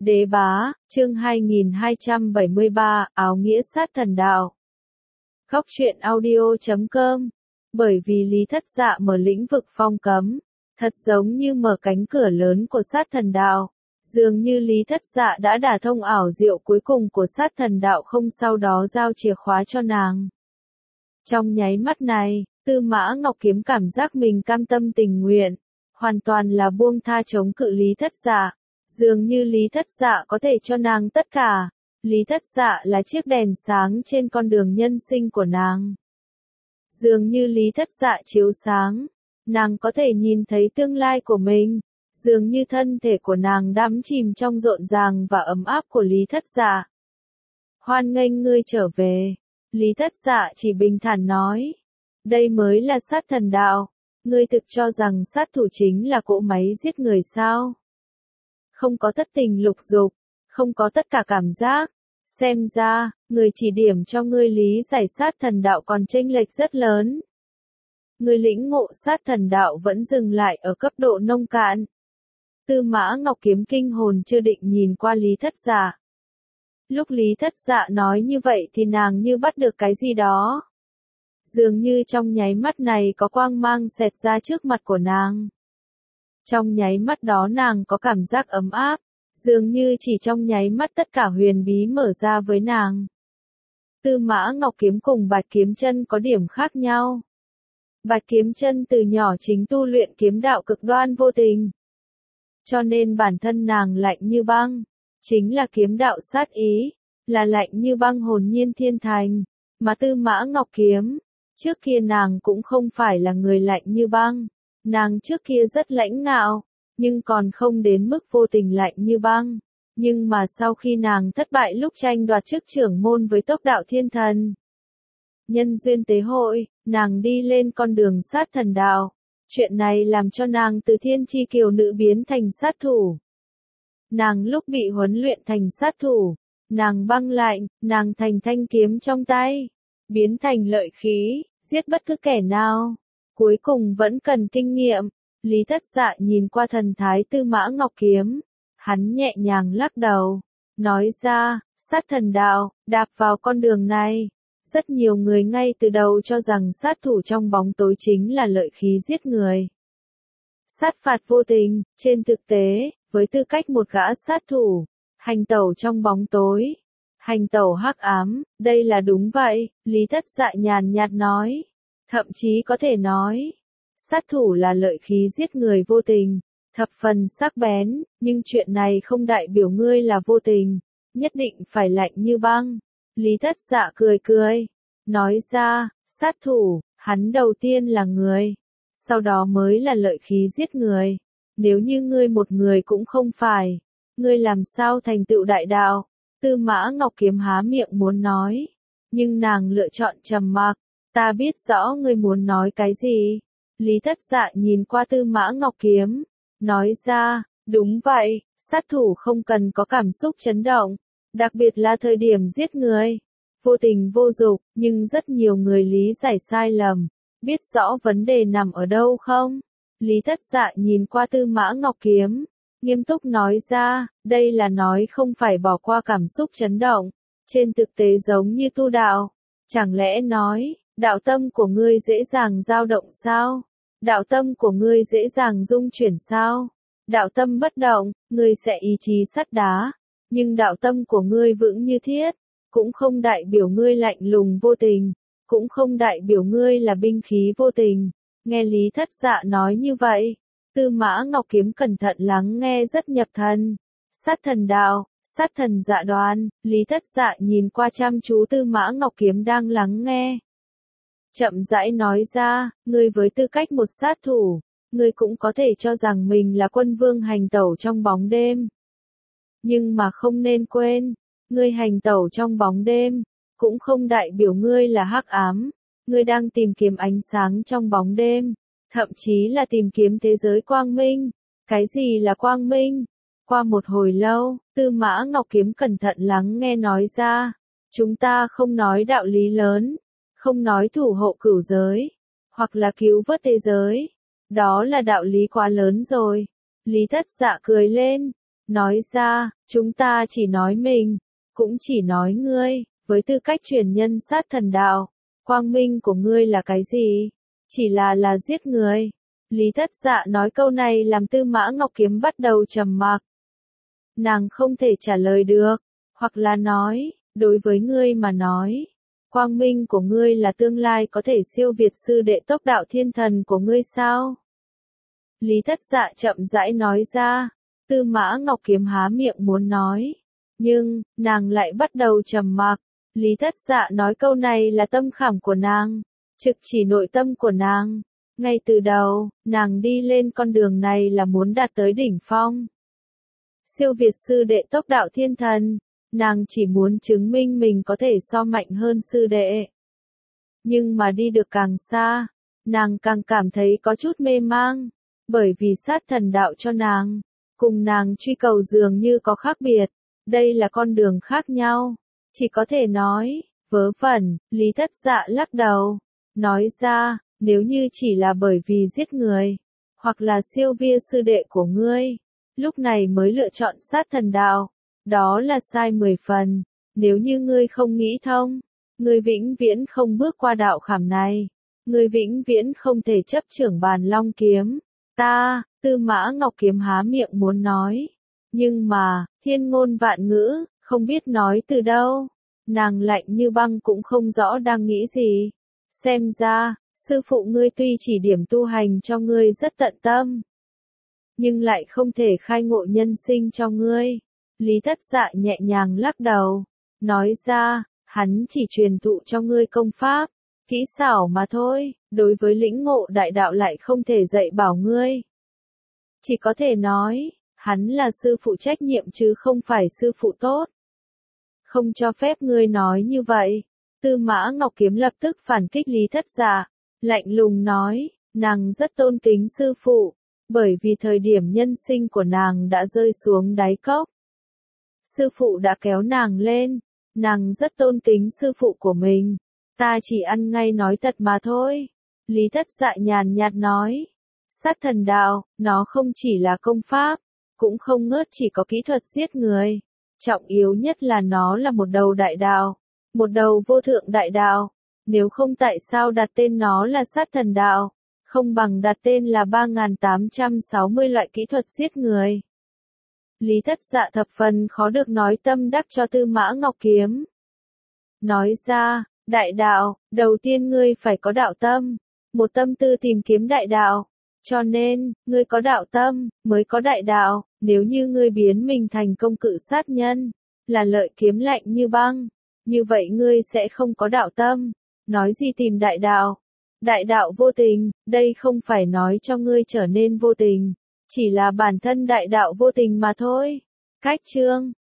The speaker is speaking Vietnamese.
Đế bá, chương 2273, áo nghĩa sát thần đạo. Góc truyện audio.com. Bởi vì Lý Thất Dạ mở lĩnh vực phong cấm, thật giống như mở cánh cửa lớn của sát thần đạo. Dường như Lý Thất Dạ đã đả thông ảo diệu cuối cùng của sát thần đạo, không sau đó giao chìa khóa cho nàng. Trong nháy mắt này, Tư Mã Ngọc Kiếm cảm giác mình cam tâm tình nguyện, hoàn toàn là buông tha chống cự Lý Thất Dạ. Dường như Lý Thất Dạ có thể cho nàng tất cả. Lý Thất Dạ là chiếc đèn sáng trên con đường nhân sinh của nàng. Dường như Lý Thất Dạ chiếu sáng, nàng có thể nhìn thấy tương lai của mình. Dường như thân thể của nàng đắm chìm trong rộn ràng và ấm áp của Lý Thất Dạ. Hoan nghênh ngươi trở về. Lý Thất Dạ chỉ bình thản nói. Đây mới là sát thần đạo. Ngươi thực cho rằng sát thủ chính là cỗ máy giết người sao? Không có thất tình lục dục, không có tất cả cảm giác. Xem ra, người chỉ điểm cho ngươi lý giải sát thần đạo còn chênh lệch rất lớn. Ngươi lĩnh ngộ sát thần đạo vẫn dừng lại ở cấp độ nông cạn. Tư Mã Ngọc Kiếm kinh hồn chưa định nhìn qua Lý Thất Dạ. Lúc Lý Thất Dạ nói như vậy thì nàng như bắt được cái gì đó. Dường như trong nháy mắt này có quang mang xẹt ra trước mặt của nàng. Trong nháy mắt đó nàng có cảm giác ấm áp, dường như chỉ trong nháy mắt tất cả huyền bí mở ra với nàng. Tư Mã Ngọc Kiếm cùng Bạch Kiếm Chân có điểm khác nhau. Bạch Kiếm Chân từ nhỏ chính tu luyện kiếm đạo cực đoan vô tình. Cho nên bản thân nàng lạnh như băng, chính là kiếm đạo sát ý, là lạnh như băng hồn nhiên thiên thành, mà Tư Mã Ngọc Kiếm, trước kia nàng cũng không phải là người lạnh như băng. Nàng trước kia rất lãnh ngạo, nhưng còn không đến mức vô tình lạnh như băng. Nhưng mà sau khi nàng thất bại lúc tranh đoạt chức trưởng môn với Tốc Đạo Thiên Thần, nhân duyên tế hội, nàng đi lên con đường sát thần đạo. Chuyện này làm cho nàng từ thiên chi kiều nữ biến thành sát thủ. Nàng lúc bị huấn luyện thành sát thủ, nàng băng lạnh, nàng thành thanh kiếm trong tay, biến thành lợi khí, giết bất cứ kẻ nào. Cuối cùng vẫn cần kinh nghiệm. Lý Thất Dạ nhìn qua thần thái Tư Mã Ngọc Kiếm, hắn nhẹ nhàng lắc đầu, nói ra, sát thần đạo, đạp vào con đường này. Rất nhiều người ngay từ đầu cho rằng sát thủ trong bóng tối chính là lợi khí giết người. Sát phạt vô tình, trên thực tế, với tư cách một gã sát thủ, hành tẩu trong bóng tối, hành tẩu hắc ám, đây là đúng vậy, Lý Thất Dạ nhàn nhạt nói. Thậm chí có thể nói, sát thủ là lợi khí giết người vô tình, thập phần sắc bén, nhưng chuyện này không đại biểu ngươi là vô tình, nhất định phải lạnh như băng. Lý Thất Dạ cười cười, nói ra, sát thủ, hắn đầu tiên là người, sau đó mới là lợi khí giết người. Nếu như ngươi một người cũng không phải, ngươi làm sao thành tựu đại đạo? Tư Mã Ngọc Kiếm há miệng muốn nói, nhưng nàng lựa chọn trầm mặc. Ta biết rõ ngươi muốn nói cái gì. Lý Thất Dạ nhìn qua Tư Mã Ngọc Kiếm, nói ra, đúng vậy, sát thủ không cần có cảm xúc chấn động, đặc biệt là thời điểm giết người. Vô tình vô dục, nhưng rất nhiều người lý giải sai lầm, biết rõ vấn đề nằm ở đâu không? Lý Thất Dạ nhìn qua Tư Mã Ngọc Kiếm, nghiêm túc nói ra, đây là nói không phải bỏ qua cảm xúc chấn động, trên thực tế giống như tu đạo. Chẳng lẽ nói, đạo tâm của ngươi dễ dàng dao động sao? Đạo tâm của ngươi dễ dàng rung chuyển sao? Đạo tâm bất động, ngươi sẽ ý chí sắt đá, nhưng đạo tâm của ngươi vững như thiết, cũng không đại biểu ngươi lạnh lùng vô tình, cũng không đại biểu ngươi là binh khí vô tình. Nghe Lý Thất Dạ nói như vậy, Tư Mã Ngọc Kiếm cẩn thận lắng nghe rất nhập thần. Sát thần đạo, sát thần dạ đoan, Lý Thất Dạ nhìn qua chăm chú Tư Mã Ngọc Kiếm đang lắng nghe. Chậm rãi nói ra, ngươi với tư cách một sát thủ, ngươi cũng có thể cho rằng mình là quân vương hành tẩu trong bóng đêm. Nhưng mà không nên quên, ngươi hành tẩu trong bóng đêm, cũng không đại biểu ngươi là hắc ám, ngươi đang tìm kiếm ánh sáng trong bóng đêm, thậm chí là tìm kiếm thế giới quang minh. Cái gì là quang minh? Qua một hồi lâu, Tư Mã Ngọc Kiếm cẩn thận lắng nghe nói ra, chúng ta không nói đạo lý lớn, không nói thủ hộ cửu giới, hoặc là cứu vớt thế giới. Đó là đạo lý quá lớn rồi. Lý Thất Dạ cười lên, nói ra, chúng ta chỉ nói mình, cũng chỉ nói ngươi, với tư cách truyền nhân sát thần đạo, quang minh của ngươi là cái gì? Chỉ là giết người. Lý Thất Dạ nói câu này làm Tư Mã Ngọc Kiếm bắt đầu trầm mặc. Nàng không thể trả lời được, hoặc là nói, đối với ngươi mà nói, quang minh của ngươi là tương lai có thể siêu việt sư đệ tốc đạo thiên thần của ngươi sao? Lý Thất Dạ chậm rãi nói ra, Tư Mã Ngọc Kiếm há miệng muốn nói, nhưng, nàng lại bắt đầu trầm mặc. Lý Thất Dạ nói câu này là tâm khảm của nàng, trực chỉ nội tâm của nàng. Ngay từ đầu, nàng đi lên con đường này là muốn đạt tới đỉnh phong. Siêu việt sư đệ tốc đạo thiên thần, nàng chỉ muốn chứng minh mình có thể so mạnh hơn sư đệ. Nhưng mà đi được càng xa, nàng càng cảm thấy có chút mê mang, bởi vì sát thần đạo cho nàng, cùng nàng truy cầu dường như có khác biệt, đây là con đường khác nhau, chỉ có thể nói, vớ vẩn. Lý Thất Dạ lắc đầu, nói ra, nếu như chỉ là bởi vì giết người, hoặc là siêu việt sư đệ của ngươi, lúc này mới lựa chọn sát thần đạo, đó là sai 10 phần, nếu như ngươi không nghĩ thông, ngươi vĩnh viễn không bước qua đạo khảm này, ngươi vĩnh viễn không thể chấp trưởng bàn long kiếm. Tư Mã Ngọc Kiếm há miệng muốn nói, nhưng mà, thiên ngôn vạn ngữ, không biết nói từ đâu, nàng lạnh như băng cũng không rõ đang nghĩ gì. Xem ra, sư phụ ngươi tuy chỉ điểm tu hành cho ngươi rất tận tâm, nhưng lại không thể khai ngộ nhân sinh cho ngươi. Lý Thất Dạ nhẹ nhàng lắc đầu, nói ra, hắn chỉ truyền thụ cho ngươi công pháp, kỹ xảo mà thôi, đối với lĩnh ngộ đại đạo lại không thể dạy bảo ngươi. Chỉ có thể nói, hắn là sư phụ trách nhiệm chứ không phải sư phụ tốt. Không cho phép ngươi nói như vậy. Tư Mã Ngọc Kiếm lập tức phản kích Lý Thất Dạ, lạnh lùng nói, nàng rất tôn kính sư phụ, bởi vì thời điểm nhân sinh của nàng đã rơi xuống đáy cốc. Sư phụ đã kéo nàng lên, nàng rất tôn kính sư phụ của mình, ta chỉ ăn ngay nói thật mà thôi. Lý Thất Dạ nhàn nhạt nói, sát thần đạo, nó không chỉ là công pháp, cũng không ngớt chỉ có kỹ thuật giết người, trọng yếu nhất là nó là một đầu đại đạo, một đầu vô thượng đại đạo, nếu không tại sao đặt tên nó là sát thần đạo, không bằng đặt tên là 3860 loại kỹ thuật giết người. Lý Thất Dạ thập phần khó được nói tâm đắc cho Tư Mã Ngọc Kiếm. Nói ra, đại đạo, đầu tiên ngươi phải có đạo tâm, một tâm tư tìm kiếm đại đạo. Cho nên, ngươi có đạo tâm, mới có đại đạo, nếu như ngươi biến mình thành công cự sát nhân, là lợi kiếm lạnh như băng, như vậy ngươi sẽ không có đạo tâm, nói gì tìm đại đạo. Đại đạo vô tình, đây không phải nói cho ngươi trở nên vô tình, chỉ là bản thân đại đạo vô tình mà thôi. Cách chương